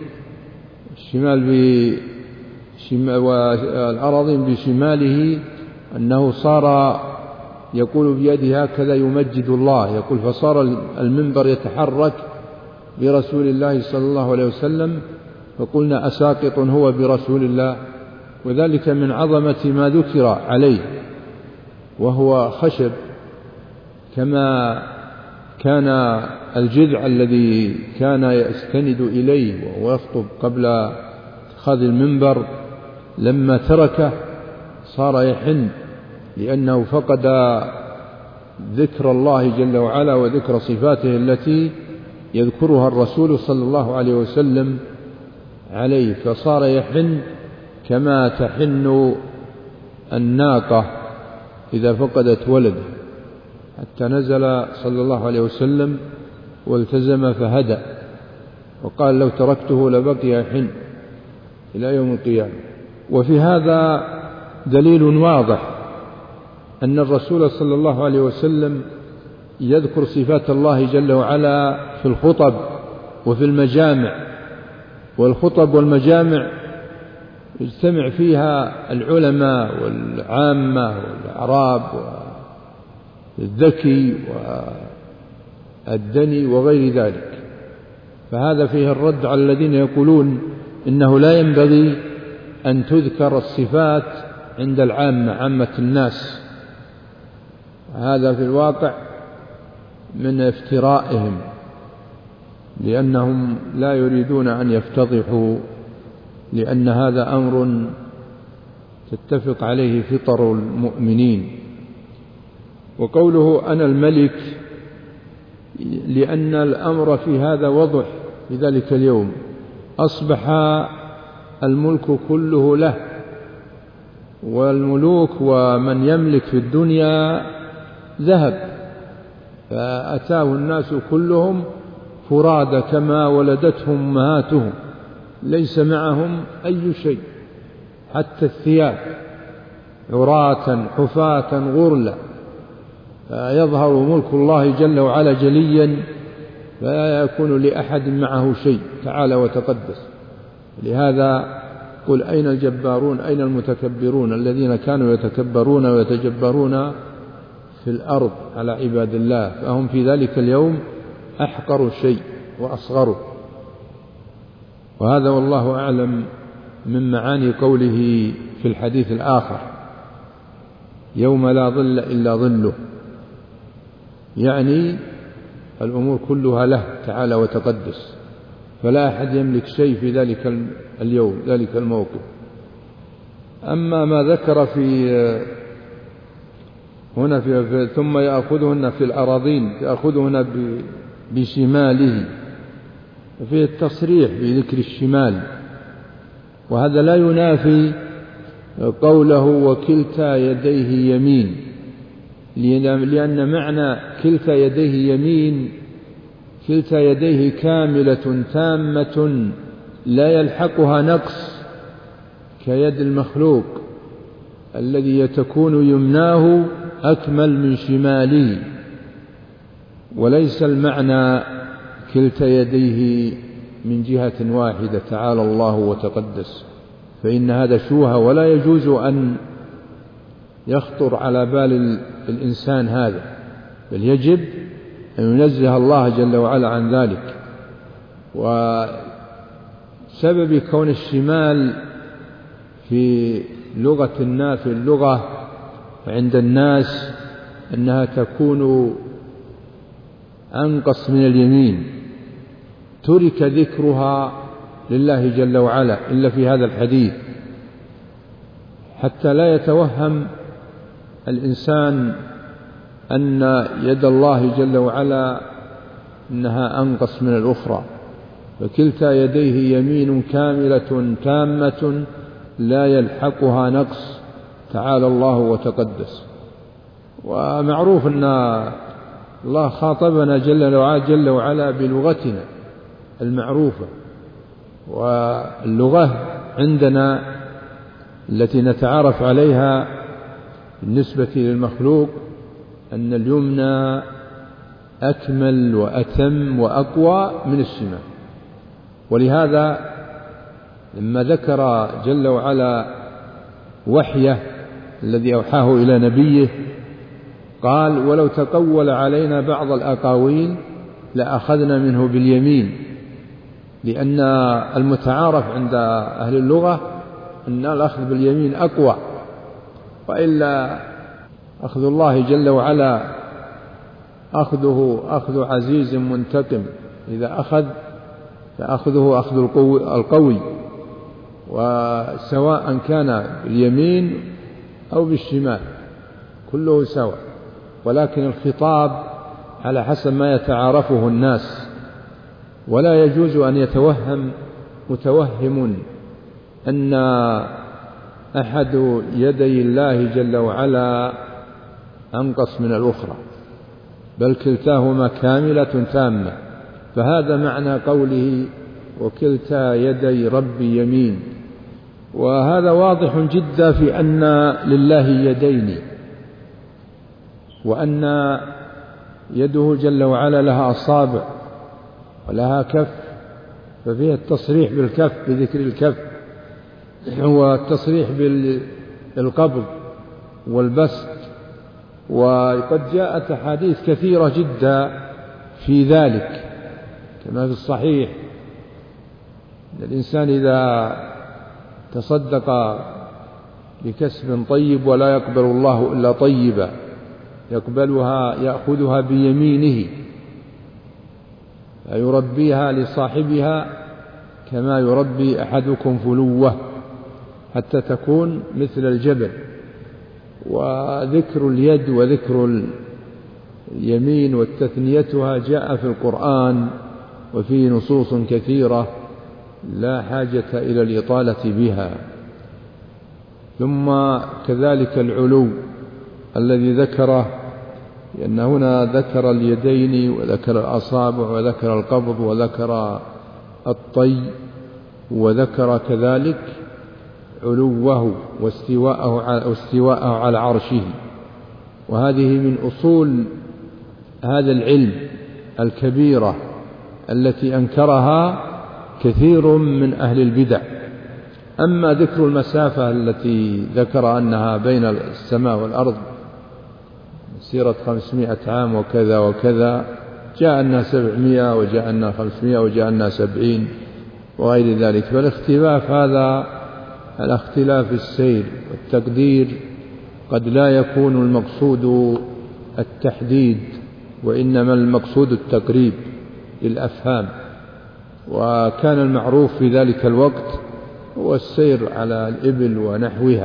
والأراضين بشماله، أنه صار يقول بيده هكذا يمجد الله، يقول فصار المنبر يتحرك برسول الله صلى الله عليه وسلم، فقلنا أساقط هو برسول الله، وذلك من عظمة ما ذكر عليه، وهو خشب كما كان الجذع الذي كان يستند إليه وهو يخطب قبل اتخاذ المنبر، لما تركه صار يحن لأنه فقد ذكر الله جل وعلا وذكر صفاته التي يذكرها الرسول صلى الله عليه وسلم عليه، فصار يحن كما تحن الناقة إذا فقدت ولده، حتى نزل صلى الله عليه وسلم والتزم فهدى، وقال لو تركته لبقي يحن إلى يوم القيامة. وفي هذا دليل واضح أن الرسول صلى الله عليه وسلم يذكر صفات الله جل وعلا في الخطب وفي المجامع، والخطب والمجامع يجتمع فيها العلماء والعامة والأعراب والذكي والدني وغير ذلك، فهذا فيه الرد على الذين يقولون إنه لا ينبغي أن تذكر الصفات عند عامة الناس. هذا في الواقع من افترائهم، لأنهم لا يريدون أن يفتضحوا، لأن هذا أمر تتفق عليه فطر المؤمنين. وقوله أنا الملك لأن الأمر في هذا وضح في ذلك اليوم، أصبح الملك كله له، والملوك ومن يملك في الدنيا ذهب، فأتاه الناس كلهم فرادى كما ولدتهم أمهاتهم، ليس معهم أي شيء حتى الثياب، عراة حفاة غرلا، فيظهر ملك الله جل وعلا جليا، فلا يكون لأحد معه شيء تعالى وتقدس. لهذا قل أين الجبارون أين المتكبرون الذين كانوا يتكبرون ويتجبرون في الأرض على عباد الله، فهم في ذلك اليوم أحقر شيء وأصغره. وهذا والله أعلم من معاني قوله في الحديث الآخر يوم لا ظل إلا ظله، يعني الأمور كلها له تعالى وتقدس، فلا أحد يملك شيء في ذلك اليوم ذلك الموقف. أما ما ذكر في هنا في ثم يأخذهن في الأراضين يأخذهن بشماله، فيه التصريح بذكر الشمال، وهذا لا ينافي قوله وكلتا يديه يمين، لأن معنى كلتا يديه يمين كلتا يديه كاملة تامة لا يلحقها نقص كيد المخلوق الذي تكون يمناه أكمل من شماله، وليس المعنى كلتا يديه من جهة واحدة تعالى الله وتقدس، فإن هذا شوهة، ولا يجوز أن يخطر على بال الإنسان هذا، بل يجب أن ينزه الله جل وعلا عن ذلك. وسبب كون الشمال في لغة الناس، في اللغة عند الناس، أنها تكون أنقص من اليمين، ترك ذكرها لله جل وعلا إلا في هذا الحديث، حتى لا يتوهم الإنسان أن يد الله جل وعلا أنها أنقص من الأخرى، فكلتا يديه يمين كاملة تامة لا يلحقها نقص، تعالى الله وتقدس. ومعروف أن الله خاطبنا جل وعلا بلغتنا المعروفة، واللغة عندنا التي نتعارف عليها بالنسبة للمخلوق أن اليمنى أكمل وأتم وأقوى من الشمال. ولهذا لما ذكر جل وعلا وحيه الذي أوحاه إلى نبيه قال: ولو تقول علينا بعض الأقاويل لأخذنا منه باليمين، لأن المتعارف عند أهل اللغة أن الأخذ باليمين أقوى، وإلا أخذ الله جل وعلا أخذه أخذ عزيز منتقم، إذا أخذ فأخذه أخذ القوي، وسواء كان باليمين أو بالشمال كله سواء، ولكن الخطاب على حسب ما يتعارفه الناس. ولا يجوز أن يتوهم متوهم أن أحد يدي الله جل وعلا أنقص من الأخرى، بل كلتاهما كاملة تامة. فهذا معنى قوله: وكلتا يدي ربي يمين. وهذا واضح جدا في أن لله يدين، وأن يده جل وعلا لها أصابع ولها كف، ففيها التصريح بالكف بذكر الكف، والتصريح بالقبض والبسط. وقد جاءت أحاديث كثيرة جدا في ذلك، كما في الصحيح أن الإنسان إذا تصدق بكسب طيب ولا يقبل الله إلا طيبا، يأخذها بيمينه فيربيها لصاحبها كما يربي أحدكم فلوه حتى تكون مثل الجبل. وذكر اليد وذكر اليمين وتثنيتها جاء في القرآن وفي نصوص كثيرة لا حاجة إلى الإطالة بها. ثم كذلك العلو الذي ذكره، لأن هنا ذكر اليدين وذكر الأصابع وذكر القبض وذكر الطي، وذكر كذلك علوه واستواءه على عرشه. وهذه من أصول هذا العلم الكبيرة التي أنكرها كثير من أهل البدع. أما ذكر المسافة التي ذكر أنها بين السماء والأرض مسيرة 500 عام وكذا وكذا، جاء لنا 700 وجاء لنا 500 وجاء لنا 70 وغير ذلك. فالاختلاف هذا الاختلاف السير والتقدير قد لا يكون المقصود التحديد، وإنما المقصود التقريب للأفهام. وكان المعروف في ذلك الوقت هو السير على الإبل ونحوها،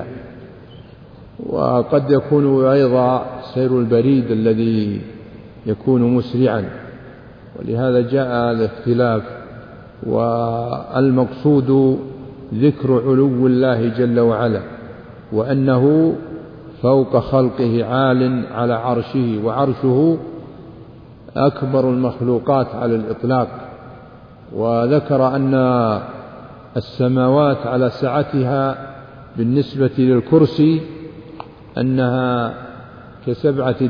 وقد يكون أيضا سير البريد الذي يكون مسرعا، ولهذا جاء الاختلاف. والمقصود ذكر علو الله جل وعلا، وأنه فوق خلقه عال على عرشه، وعرشه أكبر المخلوقات على الإطلاق. وذكر أن السماوات على سعتها بالنسبة للكرسي أنها كسبعة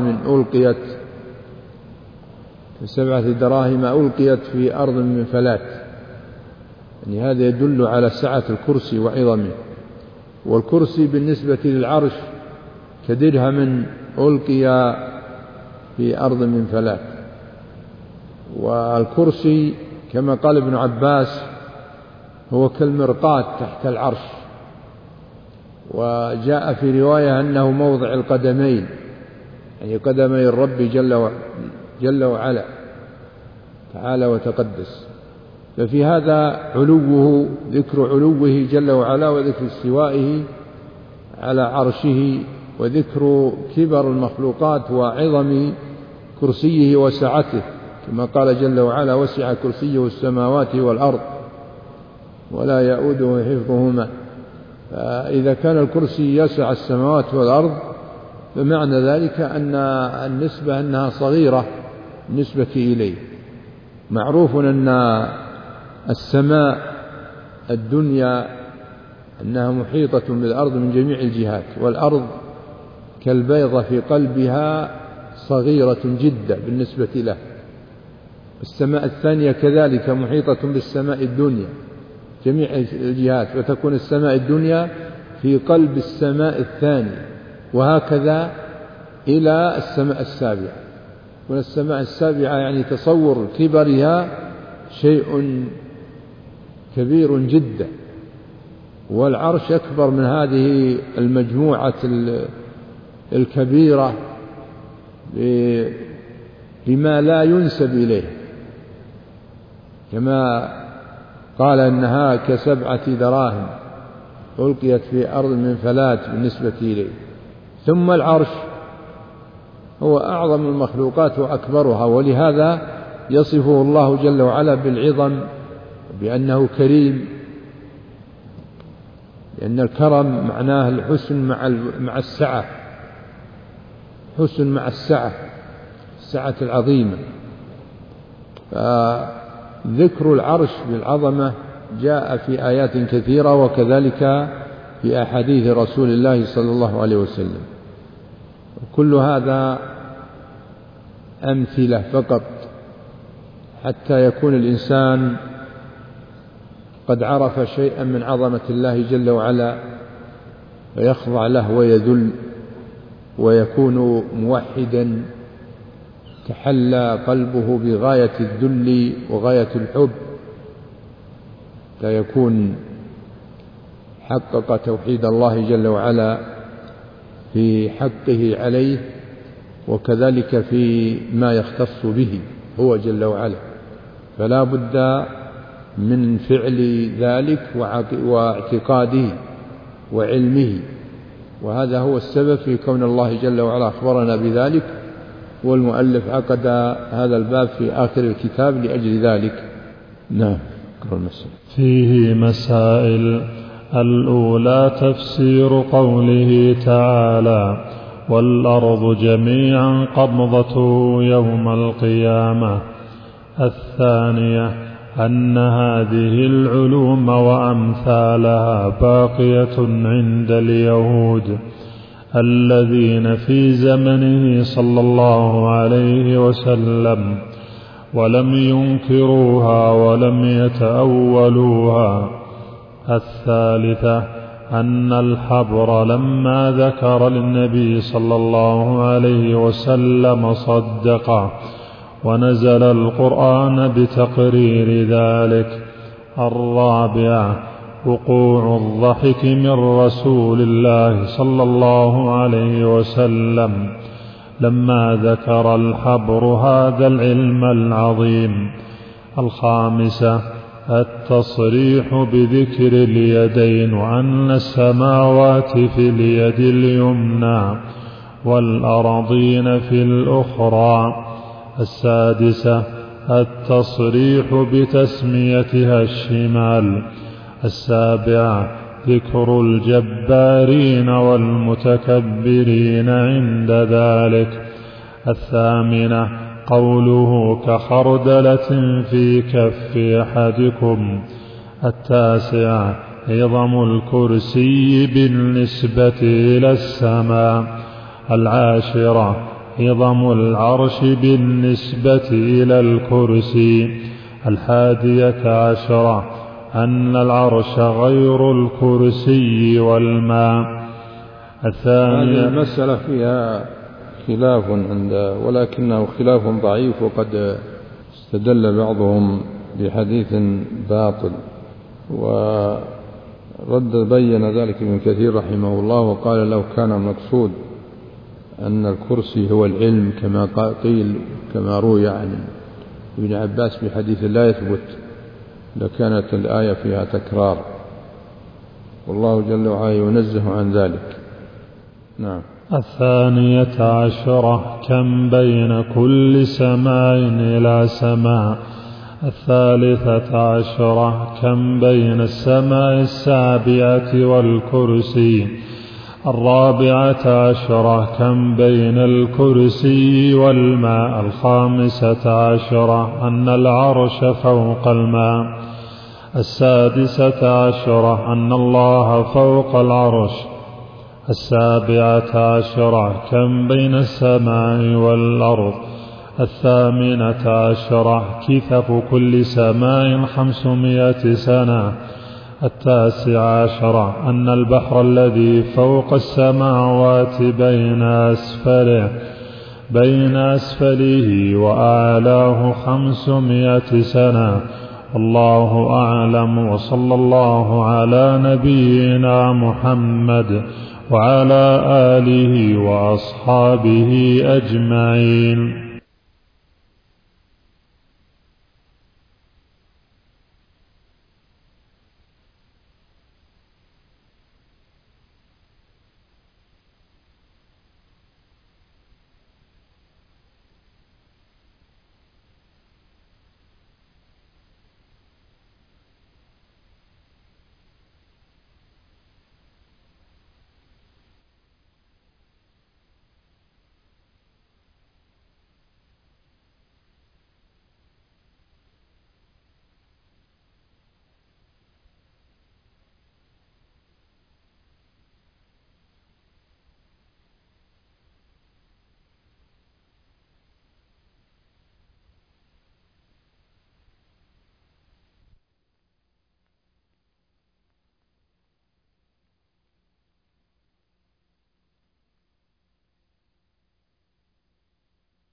دراهم ألقيت في أرض من فلات، يعني هذا يدل على سعة الكرسي وعظمه. والكرسي بالنسبة للعرش كدرهم ألقي في أرض من فلات. والكرسي كما قال ابن عباس هو كالمرقاة تحت العرش، وجاء في رواية أنه موضع القدمين، يعني قدمي الرب جل وعلا تعالى وتقدس. ففي هذا علوه، ذكر علوه جل وعلا، وذكر استوائه على عرشه، وذكر كبر المخلوقات وعظم كرسيه وسعته، كما قال جل وعلا: وسع كرسيه السماوات والأرض ولا يؤوده حفظهما. فإذا كان الكرسي يسع السماوات والأرض فمعنى ذلك أن النسبة أنها صغيرة بالنسبة إليه. معروف أن السماء الدنيا أنها محيطة بالأرض من جميع الجهات، والأرض كالبيضة في قلبها صغيرة جدا بالنسبة له. السماء الثانية كذلك محيطة بالسماء الدنيا جميع الجهات، وتكون السماء الدنيا في قلب السماء الثانية، وهكذا إلى السماء السابعة. والسماء السابعة يعني تصور كبرها شيء كبير جدا، والعرش أكبر من هذه المجموعة الكبيرة بما لا ينسب إليه، كما قال إنها ك7 دراهم ألقيت في أرض من فلات بالنسبة إليه. ثم العرش هو أعظم المخلوقات وأكبرها، ولهذا يصفه الله جل وعلا بالعظم بأنه كريم، لأن الكرم معناه الحسن مع السعة، حسن مع السعة العظيمة. فذكر العرش بالعظمة جاء في آيات كثيرة، وكذلك في أحاديث رسول الله صلى الله عليه وسلم. كل هذا أمثلة فقط حتى يكون الإنسان قد عرف شيئا من عظمة الله جل وعلا فيخضع له ويذل ويكون موحدا، تحلى قلبه بغاية الذل وغاية الحب، فيكون حقق توحيد الله جل وعلا في حقه عليه، وكذلك في ما يختص به هو جل وعلا. فلا بد من فعل ذلك واعتقاده وعلمه، وهذا هو السبب في كون الله جل وعلا أخبرنا بذلك، والمؤلف عقد هذا الباب في آخر الكتاب لأجل ذلك. نعم. فيه مسائل. الأولى تفسير قوله تعالى: والأرض جميعا قبضته يوم القيامة. الثانية أن هذه العلوم وأمثالها باقية عند اليهود الذين في زمنه صلى الله عليه وسلم، ولم ينكروها ولم يتأولوها. الثالثة أن الحبر لما ذكر للنبي صلى الله عليه وسلم صدقه، ونزل القرآن بتقرير ذلك. الرابعة وقوع الضحك من رسول الله صلى الله عليه وسلم لما ذكر الحبر هذا العلم العظيم. الخامسة التصريح بذكر اليدين، وأن السماوات في اليد اليمنى والأرضين في الأخرى. السادسة التصريح بتسميتها الشمال. السابعة ذكر الجبارين والمتكبرين عند ذلك. الثامنة قوله كخردلة في كف أحدكم. التاسعة عظم الكرسي بالنسبة إلى السماء. العاشرة عظم العرش بالنسبة إلى الكرسي. 11 أن العرش غير الكرسي والماء. الثانية. هذه المسألة فيها خلاف ولكنه خلاف ضعيف، وقد استدل بعضهم بحديث باطل، بين ذلك ابن كثير رحمه الله، وقال لو كان المقصود أن الكرسي هو العلم كما قيل كما روي عن ابن عباس بحديث لا يثبت لكانت الآية فيها تكرار، والله جل وعلا ينزه عن ذلك. نعم. الثانية عشرة كم بين كل سماء إلى سماء. الثالثة عشرة كم بين السماء السابعة والكرسي. الرابعة عشرة كم بين الكرسي والماء. الخامسة عشرة أن العرش فوق الماء. السادسة عشرة أن الله فوق العرش. السابعة عشرة كم بين السماء والأرض. الثامنة عشرة كثف كل سماء 500 سنة. التاسعة عشرة أن البحر الذي فوق السماوات بين أسفله وأعلاه 500 سنة. الله أعلم، وصلى الله على نبينا محمد وعلى آله وأصحابه أجمعين.